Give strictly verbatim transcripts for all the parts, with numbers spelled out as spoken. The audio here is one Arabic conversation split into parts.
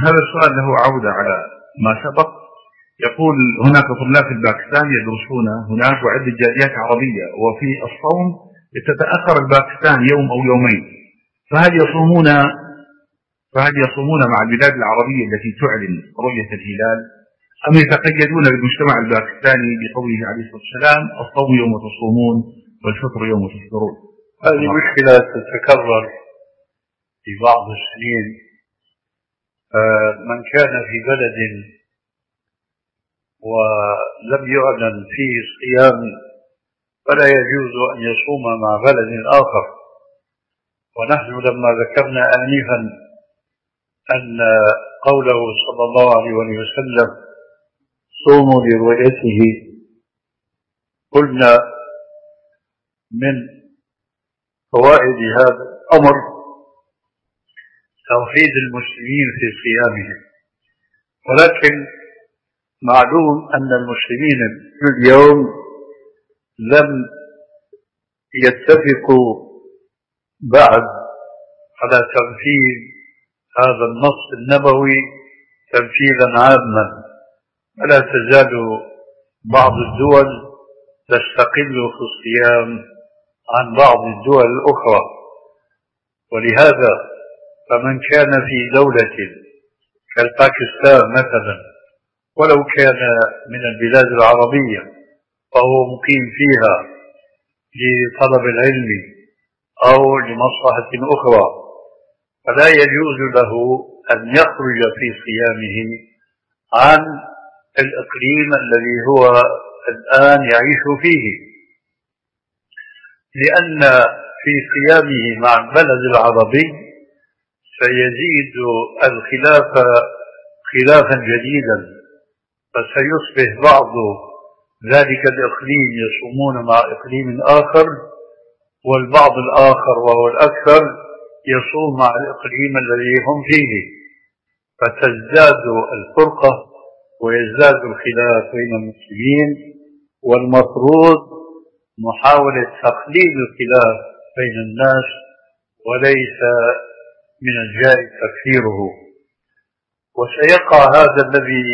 هذا السؤال له عودة على ما سبق. يقول هناك طلاب في باكستان يدرسون هناك وعدة جاليات عربية، وفي الصوم يتتأخر الباكستان يوم أو يومين، فهل يصومون فهل يصومون مع البلاد العربية التي تعلن رؤية الهلال، أم يتقيدون بالمجتمع الباكستاني بقوله عليه الصلاة والسلام الصوم يوم تصومون والفطر يوم تفطرون؟ هذه مشكلة تتكرر في بعض السنين. من كان في بلد ولم يعلن فيه الصيام فلا يجوز أن يصوم مع بلد آخر. ونحن لما ذكرنا آنفا أن قوله صلى الله عليه وسلم صوموا لرؤيته، قلنا من فوائد هذا الأمر توحيد المسلمين في صيامهم، ولكن معلوم أن المسلمين اليوم لم يتفقوا بعد على تنفيذ هذا النص النبوي تنفيذا عاما، فلا تزال بعض الدول تستقل في الصيام عن بعض الدول الأخرى. ولهذا فمن كان في دولة كالباكستان مثلا، ولو كان من البلاد العربية فهو مقيم فيها لطلب العلم أو لمصلحة أخرى، فلا يجوز له أن يخرج في صيامه عن الإقليم الذي هو الآن يعيش فيه، لأن في صيامه مع البلد العربي سيزيد الخلاف خلافا جديدا، فسيصبح بعض ذلك الإقليم يصومون مع إقليم آخر، والبعض الآخر وهو الأكثر يصوم مع الإقليم الذي هم فيه، فتزداد الفرقة ويزداد الخلاف بين المسلمين. والمفروض محاولة تقليل الخلاف بين الناس، وليس من الجائز تكفيره. وسيقع هذا الذي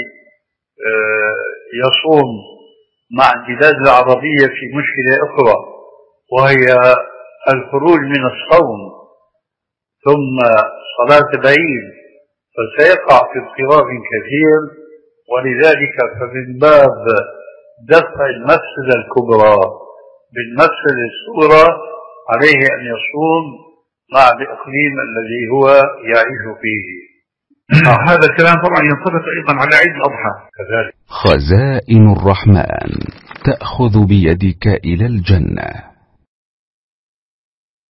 يصوم مع البلاد العربية في مشكلة أخرى، وهي الخروج من الصوم ثم صلاة العيد، فسيقع في اضطراب كثير. ولذلك فمن باب دفع المفسدة الكبرى بالمفسدة الصغرى عليه أن يصوم مع الإقليم الذي هو يعيش فيه. هذا الكلام طبعا ينطبق أيضا على عيد الأضحى كذلك. خزائن الرحمن تأخذ بيدك إلى الجنة.